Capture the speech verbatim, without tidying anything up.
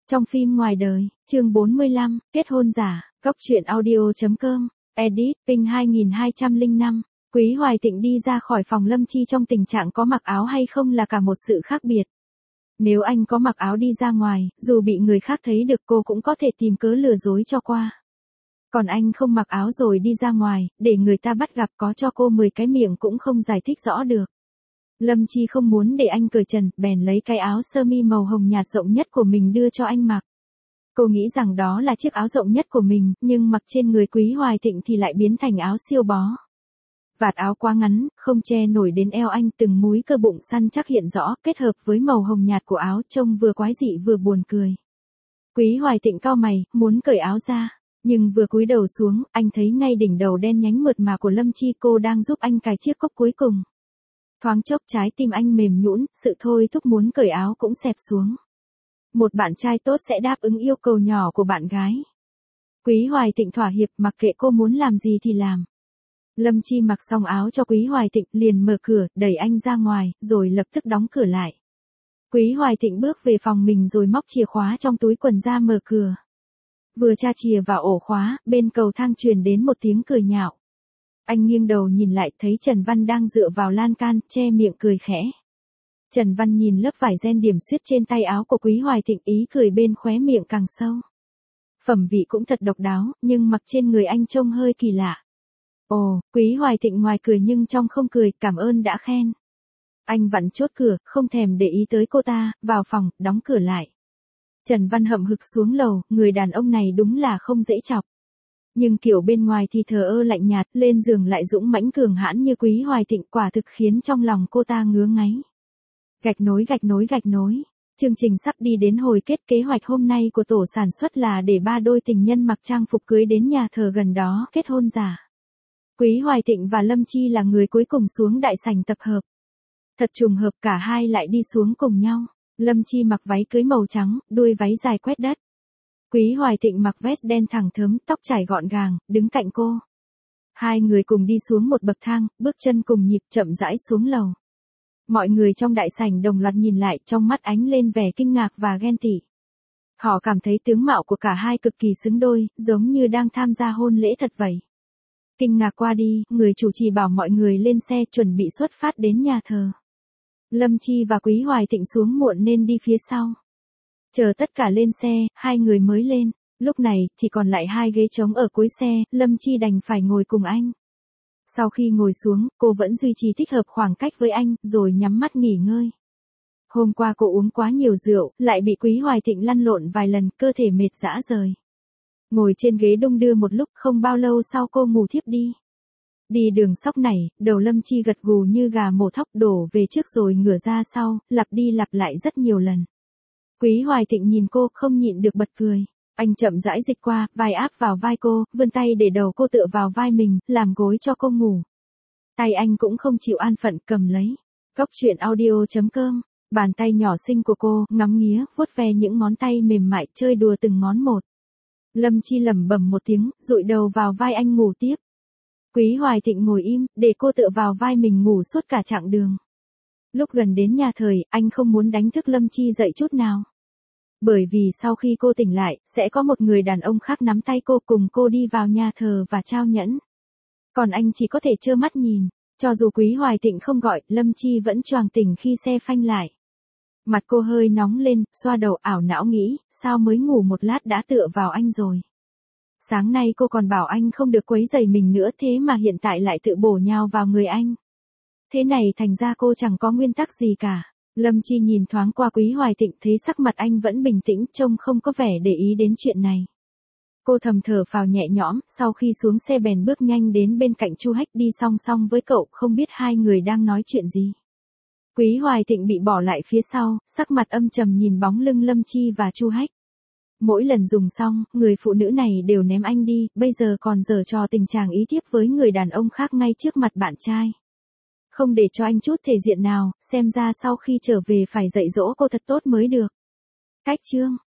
Trong phim ngoài đời, chương bốn mươi lăm, kết hôn giả, góc truyện audio.com, edit, ping hai nghìn hai trăm lẻ năm. Quý Hoài Tịnh đi ra khỏi phòng Lâm Chi trong tình trạng có mặc áo hay không là cả một sự khác biệt. Nếu anh có mặc áo đi ra ngoài, dù bị người khác thấy được cô cũng có thể tìm cớ lừa dối cho qua. Còn anh không mặc áo rồi đi ra ngoài, để người ta bắt gặp có cho cô mười cái miệng cũng không giải thích rõ được. Lâm Chi không muốn để anh cởi trần, bèn lấy cái áo sơ mi màu hồng nhạt rộng nhất của mình đưa cho anh mặc. Cô nghĩ rằng đó là chiếc áo rộng nhất của mình, nhưng mặc trên người Quý Hoài Tịnh thì lại biến thành áo siêu bó. Vạt áo quá ngắn, không che nổi đến eo anh, từng múi cơ bụng săn chắc hiện rõ, kết hợp với màu hồng nhạt của áo trông vừa quái dị vừa buồn cười. Quý Hoài Tịnh cau mày, muốn cởi áo ra, nhưng vừa cúi đầu xuống, anh thấy ngay đỉnh đầu đen nhánh mượt mà của Lâm Chi, cô đang giúp anh cài chiếc cốc cuối cùng. Thoáng chốc trái tim anh mềm nhũn, sự thôi thúc muốn cởi áo cũng xẹp xuống. Một bạn trai tốt sẽ đáp ứng yêu cầu nhỏ của bạn gái. Quý Hoài Tịnh thỏa hiệp, mặc kệ cô muốn làm gì thì làm. Lâm Chi mặc xong áo cho Quý Hoài Tịnh, liền mở cửa, đẩy anh ra ngoài, rồi lập tức đóng cửa lại. Quý Hoài Tịnh bước về phòng mình rồi móc chìa khóa trong túi quần ra mở cửa. Vừa tra chìa vào ổ khóa, bên cầu thang truyền đến một tiếng cười nhạo. Anh nghiêng đầu nhìn lại, thấy Trần Văn đang dựa vào lan can, che miệng cười khẽ. Trần Văn nhìn lớp vải ren điểm xuyết trên tay áo của Quý Hoài Tịnh, ý cười bên khóe miệng càng sâu. Phẩm vị cũng thật độc đáo, nhưng mặc trên người anh trông hơi kỳ lạ. Ồ, Quý Hoài Tịnh ngoài cười nhưng trong không cười, cảm ơn đã khen. Anh vặn chốt cửa, không thèm để ý tới cô ta, vào phòng, đóng cửa lại. Trần Văn hậm hực xuống lầu, người đàn ông này đúng là không dễ chọc. Nhưng kiểu bên ngoài thì thờ ơ lạnh nhạt, lên giường lại dũng mãnh cường hãn như Quý Hoài Tịnh, quả thực khiến trong lòng cô ta ngứa ngáy. Gạch nối gạch nối gạch nối. Chương trình sắp đi đến hồi kết, kế hoạch hôm nay của tổ sản xuất là để ba đôi tình nhân mặc trang phục cưới đến nhà thờ gần đó kết hôn giả. Quý Hoài Tịnh và Lâm Chi là người cuối cùng xuống đại sảnh tập hợp. Thật trùng hợp, cả hai lại đi xuống cùng nhau. Lâm Chi mặc váy cưới màu trắng, đuôi váy dài quét đất. Quý Hoài Tịnh mặc vest đen thẳng thớm, tóc trải gọn gàng, đứng cạnh cô. Hai người cùng đi xuống một bậc thang, bước chân cùng nhịp chậm rãi xuống lầu. Mọi người trong đại sảnh đồng loạt nhìn lại, trong mắt ánh lên vẻ kinh ngạc và ghen tị. Họ cảm thấy tướng mạo của cả hai cực kỳ xứng đôi, giống như đang tham gia hôn lễ thật vậy. Kinh ngạc qua đi, người chủ trì bảo mọi người lên xe chuẩn bị xuất phát đến nhà thờ. Lâm Chi và Quý Hoài Tịnh xuống muộn nên đi phía sau. Chờ tất cả lên xe, hai người mới lên. Lúc này, chỉ còn lại hai ghế trống ở cuối xe, Lâm Chi đành phải ngồi cùng anh. Sau khi ngồi xuống, cô vẫn duy trì thích hợp khoảng cách với anh, rồi nhắm mắt nghỉ ngơi. Hôm qua cô uống quá nhiều rượu, lại bị Quý Hoài Tịnh lăn lộn vài lần, cơ thể mệt rã rời. Ngồi trên ghế đung đưa một lúc, không bao lâu sau cô ngủ thiếp đi. Đi đường sóc này, đầu Lâm Chi gật gù như gà mổ thóc, đổ về trước rồi ngửa ra sau, lặp đi lặp lại rất nhiều lần. Quý Hoài Tịnh nhìn cô, không nhịn được bật cười. Anh chậm rãi dịch qua, vai áp vào vai cô, vươn tay để đầu cô tựa vào vai mình, làm gối cho cô ngủ. Tay anh cũng không chịu an phận, cầm lấy. Góc truyện audio.com, bàn tay nhỏ xinh của cô, ngắm nghía, vuốt ve những ngón tay mềm mại, chơi đùa từng ngón một. Lâm Chi lẩm bẩm một tiếng, dụi đầu vào vai anh ngủ tiếp. Quý Hoài Tịnh ngồi im, để cô tựa vào vai mình ngủ suốt cả chặng đường. Lúc gần đến nhà thờ, anh không muốn đánh thức Lâm Chi dậy chút nào. Bởi vì sau khi cô tỉnh lại, sẽ có một người đàn ông khác nắm tay cô cùng cô đi vào nhà thờ và trao nhẫn. Còn anh chỉ có thể trơ mắt nhìn. Cho dù Quý Hoài Tịnh không gọi, Lâm Chi vẫn choàng tỉnh khi xe phanh lại. Mặt cô hơi nóng lên, xoa đầu, ảo não nghĩ, sao mới ngủ một lát đã tựa vào anh rồi. Sáng nay cô còn bảo anh không được quấy rầy mình nữa, thế mà hiện tại lại tự bổ nhào vào người anh. Thế này thành ra cô chẳng có nguyên tắc gì cả. Lâm Chi nhìn thoáng qua Quý Hoài Tịnh, thấy sắc mặt anh vẫn bình tĩnh, trông không có vẻ để ý đến chuyện này. Cô thầm thở phào nhẹ nhõm, sau khi xuống xe bèn bước nhanh đến bên cạnh Chu Hách, đi song song với cậu, không biết hai người đang nói chuyện gì. Quý Hoài Tịnh bị bỏ lại phía sau, sắc mặt âm trầm nhìn bóng lưng Lâm Chi và Chu Hách. Mỗi lần dùng xong, người phụ nữ này đều ném anh đi, bây giờ còn giở trò tình chàng ý thiếp với người đàn ông khác ngay trước mặt bạn trai. Không để cho anh chút thể diện nào, xem ra sau khi trở về phải dạy dỗ cô thật tốt mới được. Cách chương